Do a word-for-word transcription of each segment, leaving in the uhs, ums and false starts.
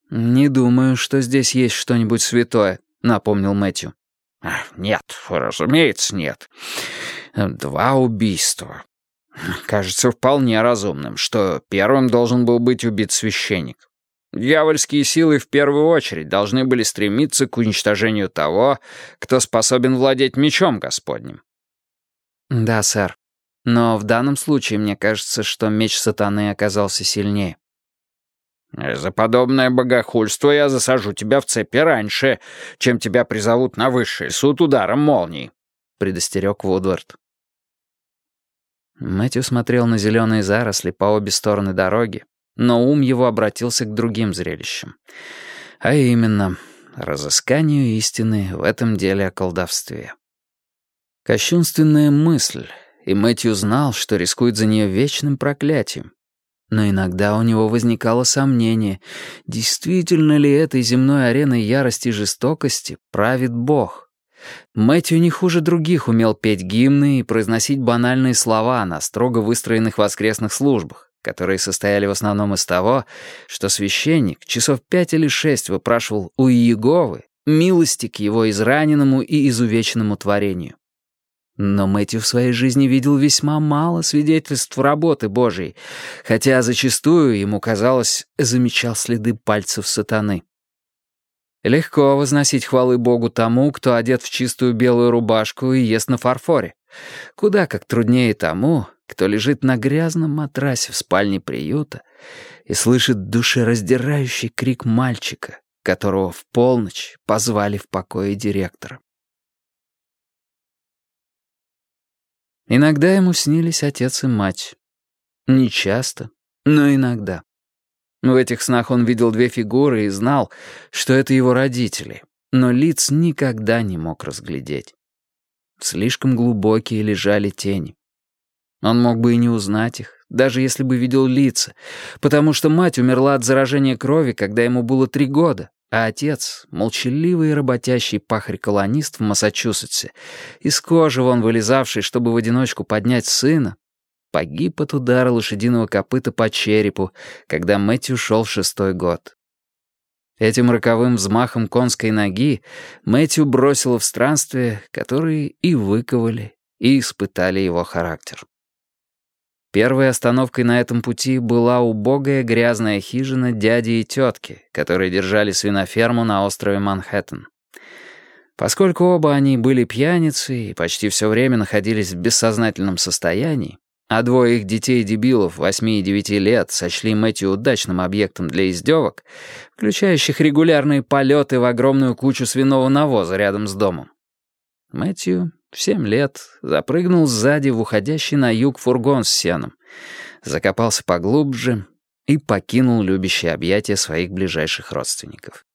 «Не думаю, что здесь есть что-нибудь святое», — напомнил Мэтью. «Нет, разумеется, нет. Два убийства. Кажется вполне разумным, что первым должен был быть убит священник. Дьявольские силы в первую очередь должны были стремиться к уничтожению того, кто способен владеть мечом Господним». «Да, сэр. Но в данном случае мне кажется, что меч сатаны оказался сильнее». «За подобное богохульство я засажу тебя в цепи раньше, чем тебя призовут на высший суд ударом молнии», — предостерег Вудвард. Мэтью смотрел на зеленые заросли по обе стороны дороги, но ум его обратился к другим зрелищам. А именно, разысканию истины в этом деле о колдовстве. Кощунственная мысль, и Мэтью знал, что рискует за нее вечным проклятием. Но иногда у него возникало сомнение, действительно ли этой земной ареной ярости и жестокости правит Бог. Мэтью не хуже других умел петь гимны и произносить банальные слова на строго выстроенных воскресных службах, которые состояли в основном из того, что священник часов пять или шесть выпрашивал у Иеговы милости к его израненному и изувеченному творению. Но Мэтью в своей жизни видел весьма мало свидетельств работы Божией, хотя зачастую, ему казалось, замечал следы пальцев сатаны. Легко возносить хвалы Богу тому, кто одет в чистую белую рубашку и ест на фарфоре. Куда как труднее тому, кто лежит на грязном матрасе в спальне приюта и слышит душераздирающий крик мальчика, которого в полночь позвали в покое директора. Иногда ему снились отец и мать. Не часто, но иногда. В этих снах он видел две фигуры и знал, что это его родители, но лиц никогда не мог разглядеть. Слишком глубокие лежали тени. Он мог бы и не узнать их, даже если бы видел лица, потому что мать умерла от заражения крови, когда ему было три года, а отец, молчаливый и работящий пахарь-колонист в Массачусетсе, из кожи вон вылезавший, чтобы в одиночку поднять сына, погиб от удара лошадиного копыта по черепу, когда Мэтью шел в шестой год. Этим роковым взмахом конской ноги Мэтью бросило в странствие, которые и выковали, и испытали его характер. Первой остановкой на этом пути была убогая грязная хижина дяди и тетки, которые держали свиноферму на острове Манхэттен. Поскольку оба они были пьяницы и почти все время находились в бессознательном состоянии, а двое их детей-дебилов восьми и девяти лет сочли Мэтью удачным объектом для издевок, включающих регулярные полеты в огромную кучу свиного навоза рядом с домом, Мэтью в семь лет запрыгнул сзади в уходящий на юг фургон с сеном, закопался поглубже и покинул любящие объятия своих ближайших родственников.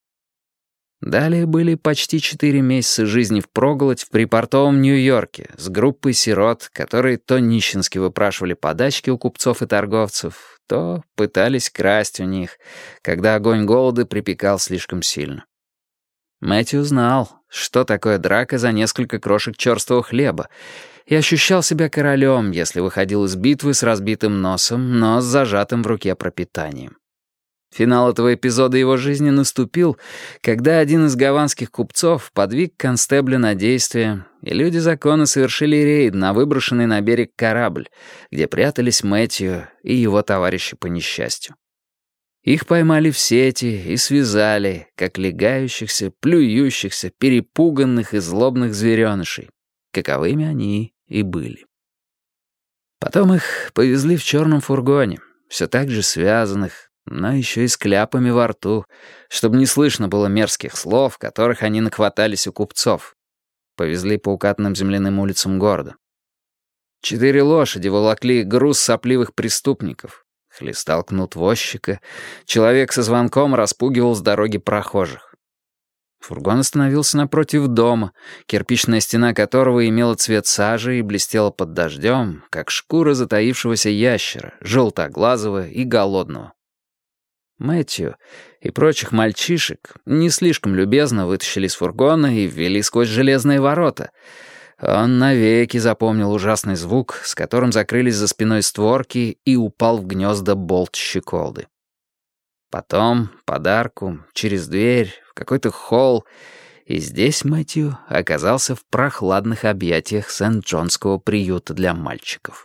Далее были почти четыре месяца жизни впроголодь в припортовом Нью-Йорке с группой сирот, которые то нищенски выпрашивали подачки у купцов и торговцев, то пытались красть у них, когда огонь голода припекал слишком сильно. Мэтью знал, что такое драка за несколько крошек черствого хлеба, и ощущал себя королем, если выходил из битвы с разбитым носом, но с зажатым в руке пропитанием. Финал этого эпизода его жизни наступил, когда один из гаванских купцов подвиг констебля на действие, и люди закона совершили рейд на выброшенный на берег корабль, где прятались Мэтью и его товарищи по несчастью. Их поймали в сети и связали, как легающихся, плюющихся, перепуганных и злобных зверенышей, каковыми они и были. Потом их повезли в черном фургоне, все так же связанных, но еще и с кляпами во рту, чтобы не слышно было мерзких слов, которых они нахватались у купцов. Повезли по укатанным земляным улицам города. Четыре лошади волокли груз сопливых преступников. Хлестал кнут возчика. Человек со звонком распугивал с дороги прохожих. Фургон остановился напротив дома, кирпичная стена которого имела цвет сажи и блестела под дождем, как шкура затаившегося ящера, желтоглазого и голодного. Мэтью и прочих мальчишек не слишком любезно вытащили из фургона и ввели сквозь железные ворота. Он навеки запомнил ужасный звук, с которым закрылись за спиной створки, и упал в гнезда болт щеколды. Потом подарку, через дверь, в какой-то холл, и здесь Мэтью оказался в прохладных объятиях Сент-Джонского приюта для мальчиков.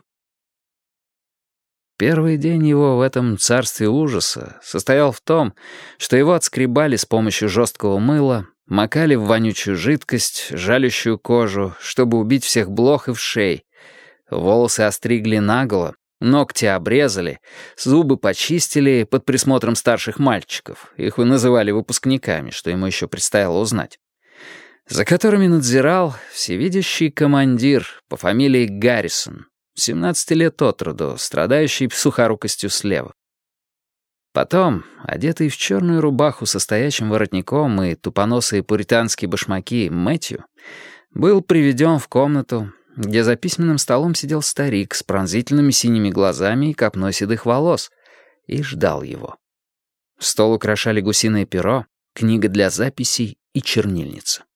Первый день его в этом царстве ужаса состоял в том, что его отскребали с помощью жесткого мыла, макали в вонючую жидкость, жалящую кожу, чтобы убить всех блох и вшей. Волосы остригли наголо, ногти обрезали, зубы почистили под присмотром старших мальчиков, их вы называли выпускниками, что ему еще предстояло узнать, за которыми надзирал всевидящий командир по фамилии Гаррисон, семнадцати лет от роду, страдающий сухорукостью слева. Потом, одетый в черную рубаху со стоячим воротником и тупоносые пуританские башмаки Мэтью, был приведен в комнату, где за письменным столом сидел старик с пронзительными синими глазами и копной седых волос, и ждал его. Стол украшали гусиное перо, книга для записей и чернильница.